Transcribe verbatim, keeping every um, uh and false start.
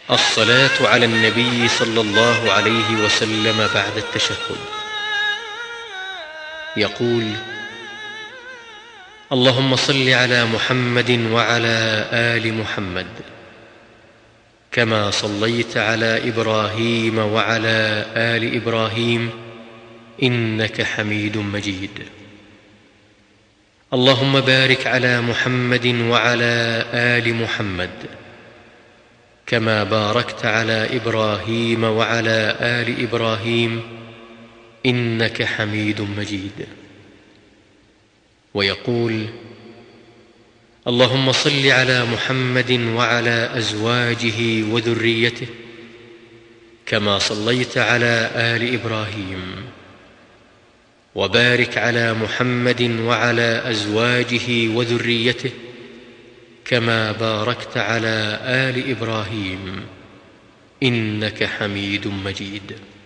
الصلاة على النبي صلى الله عليه وسلم بعد التشهد. يقول: اللهم صل على محمد وعلى آل محمد كما صليت على إبراهيم وعلى آل إبراهيم إنك حميد مجيد. اللهم بارك على محمد وعلى آل محمد كما باركت على إبراهيم وعلى آل إبراهيم إنك حميد مجيد. ويقول: اللهم صل على محمد وعلى أزواجه وذريته كما صليت على آل إبراهيم، وبارك على محمد وعلى أزواجه وذريته كما باركت على آل إبراهيم إنك حميد مجيد.